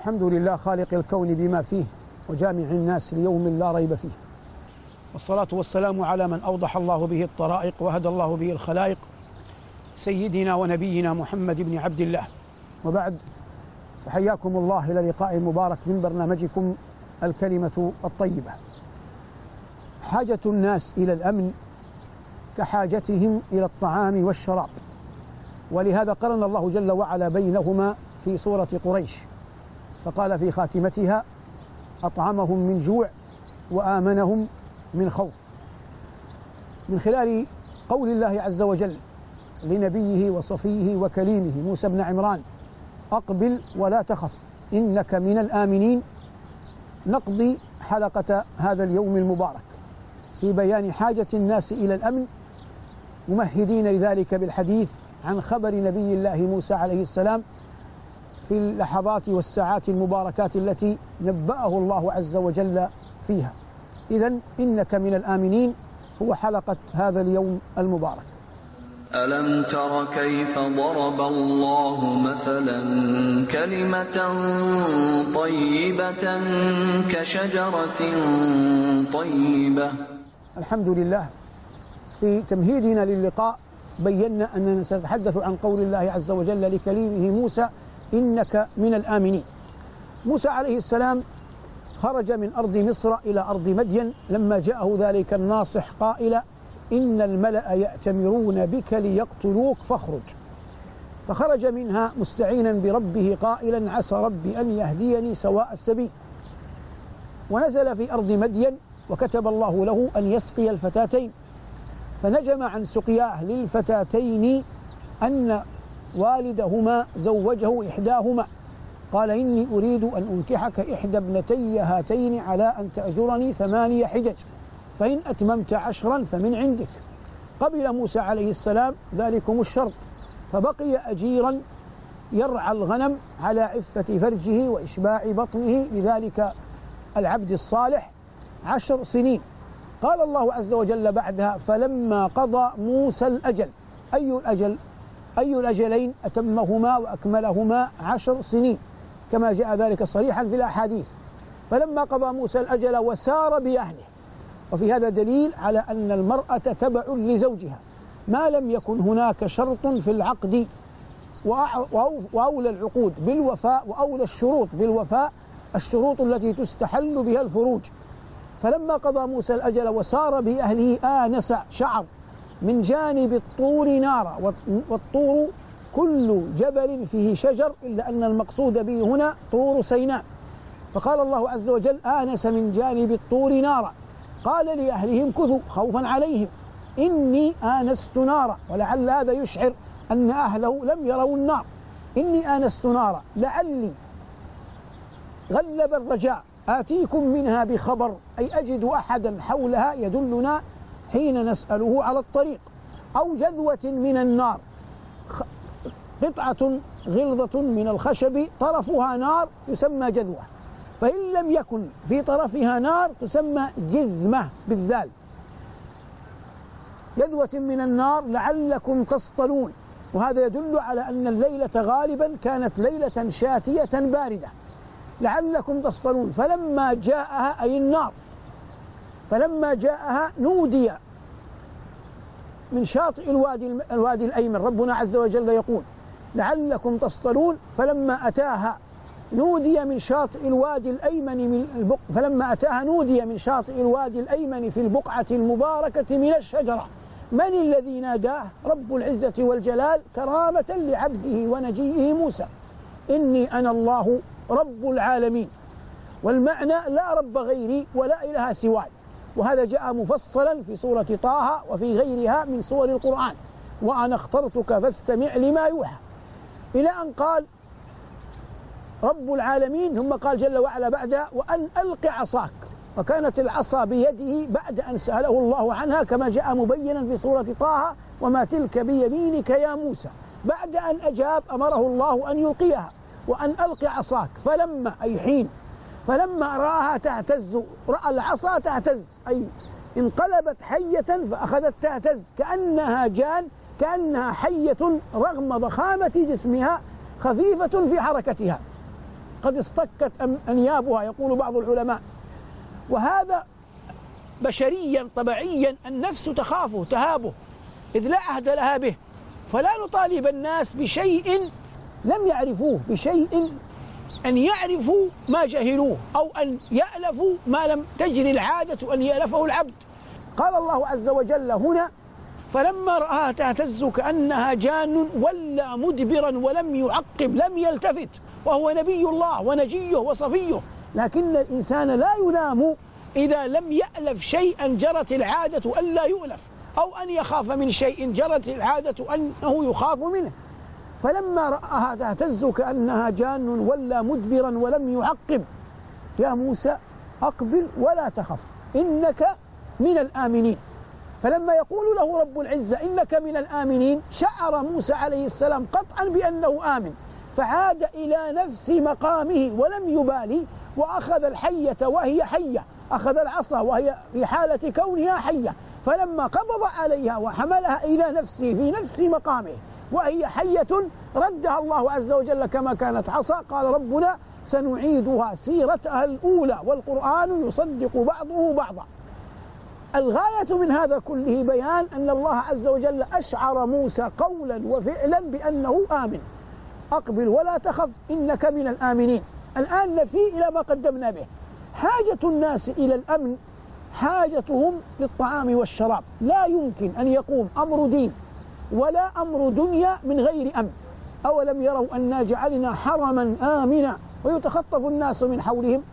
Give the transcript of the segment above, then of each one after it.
الحمد لله خالق الكون بما فيه وجامع الناس ليوم لا ريب فيه، والصلاة والسلام على من أوضح الله به الطرائق وهدى الله به الخلائق، سيدنا ونبينا محمد بن عبد الله. وبعد، فحياكم الله إلى لقاء مبارك من برنامجكم الكلمة الطيبة. حاجة الناس إلى الأمن كحاجتهم إلى الطعام والشراب، ولهذا قرن الله جل وعلا بينهما في سورة قريش، فقال في خاتمتها: أطعمهم من جوع وآمنهم من خوف. من خلال قول الله عز وجل لنبيه وصفيه وكليمه موسى بن عمران: أقبل ولا تخف إنك من الآمنين، نقضي حلقة هذا اليوم المبارك في بيان حاجة الناس إلى الأمن، ممهدين لذلك بالحديث عن خبر نبي الله موسى عليه السلام في اللحظات والساعات المباركات التي نبأه الله عز وجل فيها. إذن إنك من الآمنين هو حلقة هذا اليوم المبارك. ألم تر كيف ضرب الله مثلا كلمة طيبة كشجرة طيبة. الحمد لله، في تمهيدنا للقاء بينا أننا سنتحدث عن قول الله عز وجل لكليمه موسى: إنك من الآمنين. موسى عليه السلام خرج من أرض مصر إلى أرض مدين لما جاءه ذلك الناصح قائلا: إن الملأ يأتمرون بك ليقتلوك فاخرج. فخرج منها مستعينا بربه قائلا: عسى ربي أن يهديني سواء السبيل. ونزل في أرض مدين وكتب الله له أن يسقي الفتاتين، فنجم عن سقياه للفتاتين أن والدهما زوجه إحداهما، قال: إني أريد أن أنكحك إحدى ابنتي هاتين على أن تأجرني 8 حجج، فإن أتممت 10 فمن عندك. قبل موسى عليه السلام ذلكم الشرط، فبقي أجيرا يرعى الغنم على عفة فرجه وإشباع بطنه لذلك العبد الصالح 10 سنين. قال الله عز وجل بعدها: فلما قضى موسى الأجل. أي الأجلين؟ أتمهما وأكملهما 10 سنين كما جاء ذلك صريحا في الأحاديث. فلما قضى موسى الأجل وسار بأهله. وفي هذا دليل على أن المرأة تبع لزوجها ما لم يكن هناك شرط في العقد، وأولى العقود بالوفاء وأولى الشروط بالوفاء الشروط التي تستحل بها الفروج. فلما قضى موسى الأجل وسار بأهله آنس، شعر من جانب الطور نارا، والطور كل جبل فيه شجر، إلا أن المقصود به هنا طور سيناء. فقال الله عز وجل: آنس من جانب الطور نارا، قال لأهلهم كثوا خوفا عليهم إني آنست نارا. ولعل هذا يشعر أن أهله لم يروا النار. إني آنست نارا لعلي، غلب الرجاء، آتيكم منها بخبر، أي أجد أحدا حولها يدلنا حين نسأله على الطريق، أو جذوة من النار، قطعة غلظة من الخشب طرفها نار يسمى جذوة، فإن لم يكن في طرفها نار تسمى جذمة بالذال. جذوة من النار لعلكم تصطلون. وهذا يدل على أن الليلة غالبا كانت ليلة شاتية باردة، لعلكم تصطلون. فلما جاءها، أي النار، فلما جاءها نودي من شاطئ الوادي الأيمن. ربنا عز وجل يقول: لعلكم تصطلون. فلما أتاها نودي من شاطئ الوادي الأيمن فلما أتاها نودي من شاطئ الوادي الأيمن في البقعة المباركة من الشجرة. من الذي ناداه؟ رب العزة والجلال، كرامة لعبده ونجيه موسى: إني أنا الله رب العالمين. والمعنى: لا رب غيري ولا إله سواي. وهذا جاء مفصلا في سورة طه وفي غيرها من سور القرآن: وأنا اخترتك فاستمع لما يوحى، إلى أن قال رب العالمين، ثم قال جل وعلا بعدها: وأن ألق عصاك. وكانت العصا بيده بعد أن سأله الله عنها كما جاء مبينا في سورة طه: وما تلك بيمينك يا موسى. بعد أن أجاب أمره الله أن يلقيها: وأن ألق عصاك. فلما، أي حين، فلما رآها تهتز، رأى العصا تهتز، أي انقلبت حية فأخذت تهتز كأنها جان، كأنها حية رغم ضخامة جسمها خفيفة في حركتها. قد اصطكت أنيابها يقول بعض العلماء. وهذا بشريا طبيعيا النفس تخافه تهابه إذ لا عهد لها به، فلا نطالب الناس بشيء لم يعرفوه، بشيء أن يعرفوا ما جهلوه أو أن يألفوا ما لم تجري العادة أن يألفه العبد. قال الله عز وجل هنا: فلما رآها تهتز كأنها جان ولى مدبرا ولم يعقب، لم يلتفت، وهو نبي الله ونجيه وصفيه. لكن الإنسان لا يلام إذا لم يألف شيئا جرت العادة أن لا يؤلف، أو أن يخاف من شيء جرت العادة أنه يخاف منه. فلما رآها تهتز كأنها جان ولى مدبرا ولم يعقب، يا موسى أقبل ولا تخف إنك من الآمنين. فلما يقول له رب العزة إنك من الآمنين شعر موسى عليه السلام قطعا بأنه آمن، فعاد إلى نفس مقامه ولم يبالي، وأخذ الحية وهي حية، أخذ العصا وهي في حالة كونها حية، فلما قبض عليها وحملها إلى نفسه في نفس مقامه وهي حية ردها الله عز وجل كما كانت عصا. قال ربنا: سنعيدها سيرتها الأولى والقرآن يصدق بعضه بعضا. الغاية من هذا كله بيان أن الله عز وجل أشعر موسى قولا وفعلا بأنه آمن. أقبل ولا تخف إنك من الآمنين. الآن نفي إلى ما قدمنا به. حاجة الناس إلى الأمن حاجتهم للطعام والشراب، لا يمكن أن يقوم أمر دين ولا أمر دنيا من غير أمن. أولم يروا أنا جعلنا حرما آمنا ويتخطف الناس من حولهم.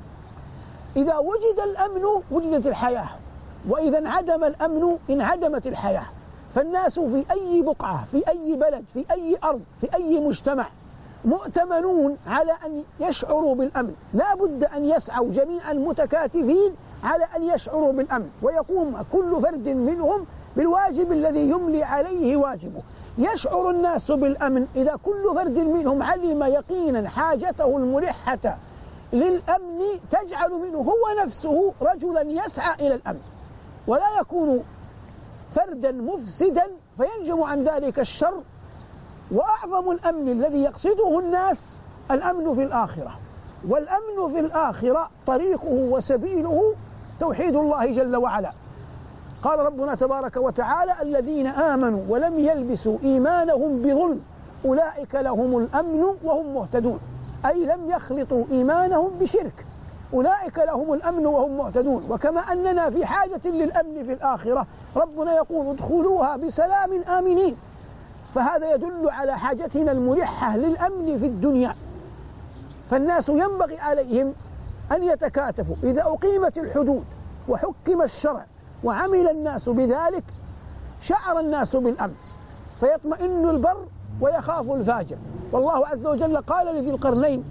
إذا وجد الأمن وجدت الحياة، وإذا انعدم الأمن انعدمت الحياة. فالناس في أي بقعة، في أي بلد، في أي أرض، في أي مجتمع مؤتمنون على أن يشعروا بالأمن. لا بد أن يسعوا جميعا متكاتفين على أن يشعروا بالأمن، ويقوم كل فرد منهم بالواجب الذي يملي عليه واجبه. يشعر الناس بالأمن إذا كل فرد منهم علم يقينا حاجته الملحة للأمن تجعل منه هو نفسه رجلا يسعى إلى الأمن، ولا يكون فردا مفسدا فينجم عن ذلك الشر. وأعظم الأمن الذي يقصده الناس الأمن في الآخرة، والأمن في الآخرة طريقه وسبيله توحيد الله جل وعلا. قال ربنا تبارك وتعالى: الذين آمنوا ولم يلبسوا إيمانهم بظلم أولئك لهم الأمن وهم مهتدون، أي لم يخلطوا إيمانهم بشرك، أولئك لهم الأمن وهم مهتدون. وكما أننا في حاجة للأمن في الآخرة ربنا يقول: ادخلوها بسلام آمنين. فهذا يدل على حاجتنا الملحة للأمن في الدنيا. فالناس ينبغي عليهم أن يتكاتفوا. إذا أقيمت الحدود وحكم الشرع وعمل الناس بذلك شعر الناس بالأمن، فيطمئن البر ويخاف الفاجر. والله عز وجل قال لذي القرنين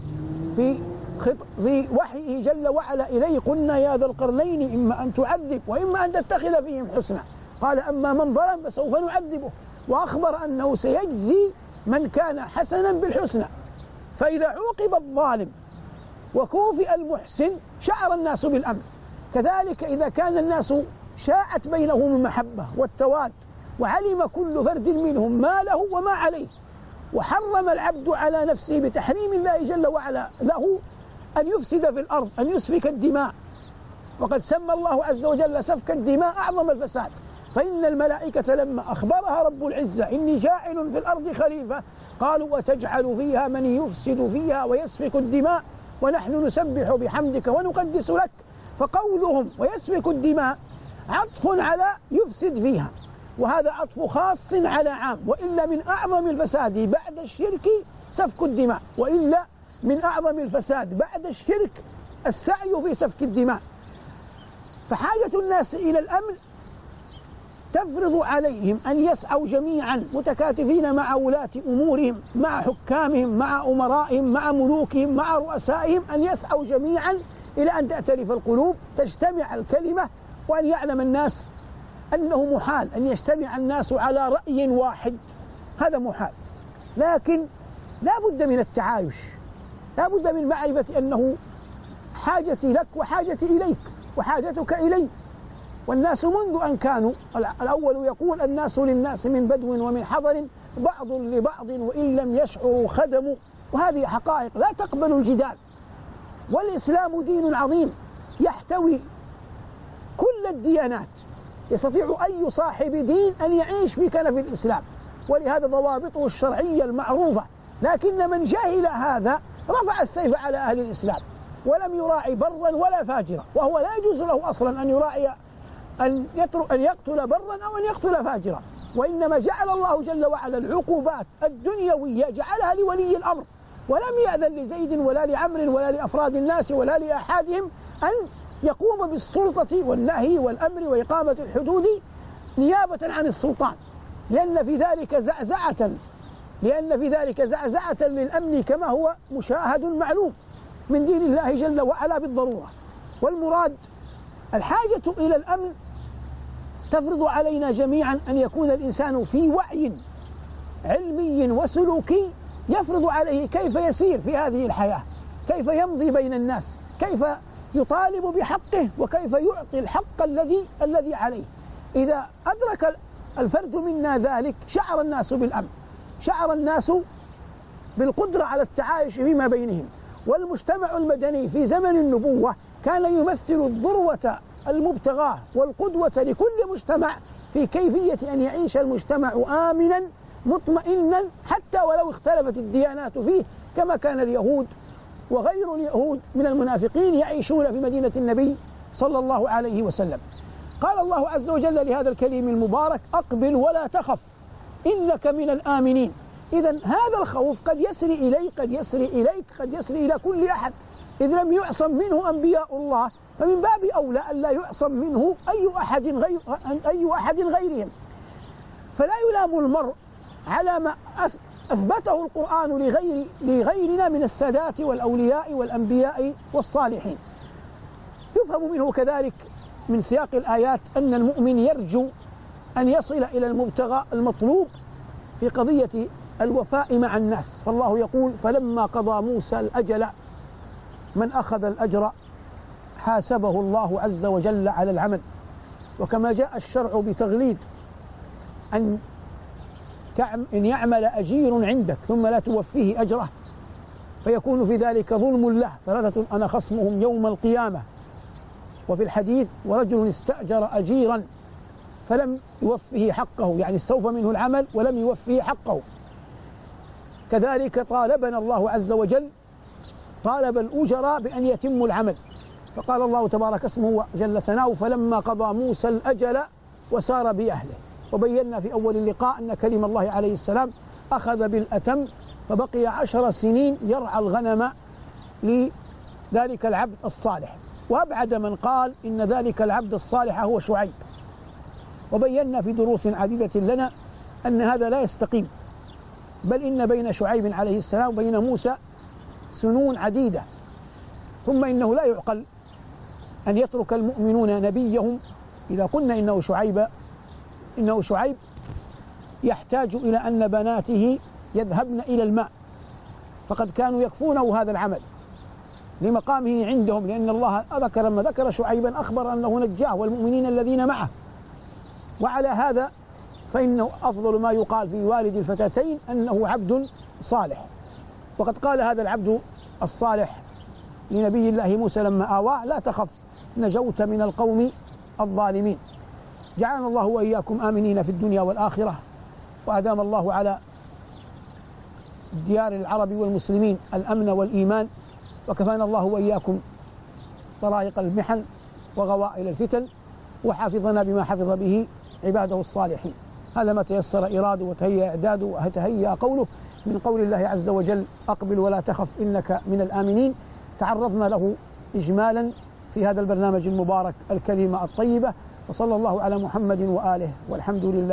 في وحيه جل وعلا إليه: قلنا يا ذا القرنين إما أن تعذب وإما أن تتخذ فيهم حسنا. قال: أما من ظلم فسوف نعذبه، وأخبر أنه سيجزي من كان حسنا بالحسنى. فإذا عوقب الظالم وكوفئ المحسن شعر الناس بالأمن. كذلك إذا كان الناس شاءت بينهم المحبة والتواد، وعلم كل فرد منهم ما له وما عليه، وحرم العبد على نفسه بتحريم الله جل وعلا له أن يفسد في الأرض، أن يسفك الدماء، وقد سمى الله عز وجل سفك الدماء أعظم الفساد. فإن الملائكة لما أخبرها رب العزة: إني جاعل في الأرض خليفة، قالوا: وتجعل فيها من يفسد فيها ويسفك الدماء ونحن نسبح بحمدك ونقدس لك. فقولهم ويسفك الدماء عطف على يفسد فيها، وهذا عطف خاص على عام. وإلا من أعظم الفساد بعد الشرك سفك الدماء، وإلا من أعظم الفساد بعد الشرك السعي في سفك الدماء. فحاجة الناس إلى الأمن تفرض عليهم أن يسعوا جميعا متكاتفين مع ولاة أمورهم، مع حكامهم، مع أمرائهم، مع ملوكهم، مع رؤسائهم، أن يسعوا جميعا إلى أن تأتلف القلوب، تجتمع الكلمة، وأن يعلم الناس أنه محال أن يجتمع الناس على رأي واحد، هذا محال. لكن لا بد من التعايش، لا بد من معرفة أنه حاجتي لك وحاجتي إليك وحاجتك إلي. والناس منذ أن كانوا، الأول يقول: الناس للناس من بدو ومن حضر، بعض لبعض وإن لم يشعروا خدموا. وهذه حقائق لا تقبل الجدال. والإسلام دين عظيم يحتوي كل الديانات، يستطيع أي صاحب دين أن يعيش في كنف الإسلام، ولهذا ضوابطه الشرعية المعروفة. لكن من جهل هذا رفع السيف على أهل الإسلام ولم يراعي برا ولا فاجرا، وهو لا يجوز له أصلا أن يراعي أن يقتل برا أو أن يقتل فاجرا، وإنما جعل الله جل وعلا العقوبات الدنيوية جعلها لولي الأمر، ولم يأذن لزيد ولا لعمر ولا لأفراد الناس ولا لأحدهم أن يقوم بالسلطة والنهي والأمر وإقامة الحدود نيابة عن السلطان، لأن في ذلك زعزعة للأمن كما هو مشاهد معلوم من دين الله جل وعلا بالضرورة. والمراد الحاجة إلى الأمن تفرض علينا جميعا أن يكون الإنسان في وعي علمي وسلوكي يفرض عليه كيف يسير في هذه الحياة، كيف يمضي بين الناس، كيف يطالب بحقه، وكيف يعطي الحق الذي عليه. إذا أدرك الفرد منا ذلك شعر الناس بالأمن، شعر الناس بالقدرة على التعايش فيما بينهم. والمجتمع المدني في زمن النبوة كان يمثل الذروة المبتغاة والقدوة لكل مجتمع في كيفية أن يعيش المجتمع آمنا مطمئنا حتى ولو اختلفت الديانات فيه، كما كان اليهود وغير اليهود من المنافقين يعيشون في مدينة النبي صلى الله عليه وسلم. قال الله عز وجل لهذا الكليم المبارك: أقبل ولا تخف إنك من الآمنين. إذن هذا الخوف قد يسري إليك، قد يسري إليك، قد يسري إلى كل أحد، إذ لم يعصم منه أنبياء الله فمن باب أولى أن لا يعصم منه أي أحد غيرهم. فلا يلام المرء على ما أثبته القرآن لغيرنا من السادات والأولياء والأنبياء والصالحين. يفهم منه كذلك من سياق الآيات أن المؤمن يرجو أن يصل إلى المبتغى المطلوب في قضية الوفاء مع الناس. فالله يقول: فلما قضى موسى الأجل من أخذ الأجر حاسبه الله عز وجل على العمل. وكما جاء الشرع بتغليظ أن يعمل أجير عندك ثم لا توفيه أجره فيكون في ذلك ظلم له، 3 أنا خصمهم يوم القيامة. وفي الحديث: ورجل استأجر أجيرا فلم يوفه حقه، يعني استوفى منه العمل ولم يوفه حقه. كذلك طالبنا الله عز وجل، طالب الأجراء بأن يتموا العمل، فقال الله تبارك اسمه جل ثناؤه: فلما قضى موسى الأجل وسار بأهله. وبينا في أول اللقاء أن كلم الله عليه السلام أخذ بالأتم، فبقي 10 سنين يرعى الغنم لذلك العبد الصالح. وأبعد من قال إن ذلك العبد الصالح هو شعيب. وبينا في دروس عديدة لنا أن هذا لا يستقيم، بل إن بين شعيب عليه السلام وبين موسى سنون عديدة. ثم إنه لا يعقل أن يترك المؤمنون نبيهم إذا قلنا إنه شعيب يحتاج إلى أن بناته يذهبن إلى الماء، فقد كانوا يكفونه هذا العمل لمقامه عندهم، لأن الله لما ذكر شعيبا أخبر أنه نجاه والمؤمنين الذين معه. وعلى هذا فإنه أفضل ما يقال في والد الفتاتين أنه عبد صالح. وقد قال هذا العبد الصالح لنبي الله موسى لما آواه: لا تخف نجوت من القوم الظالمين. جعلنا الله وإياكم آمنين في الدنيا والآخرة، وأدام الله على ديار العرب والمسلمين الأمن والإيمان، وكفانا الله وإياكم طرائق المحن وغوائل الفتن، وحافظنا بما حفظ به عباده الصالحين. هذا ما تيسر إراده وتهيأ إعداده وتهيأ قوله من قول الله عز وجل: أقبل ولا تخف إنك من الآمنين. تعرضنا له إجمالا في هذا البرنامج المبارك الكلمة الطيبة، وصلى الله على محمد وآله، والحمد لله.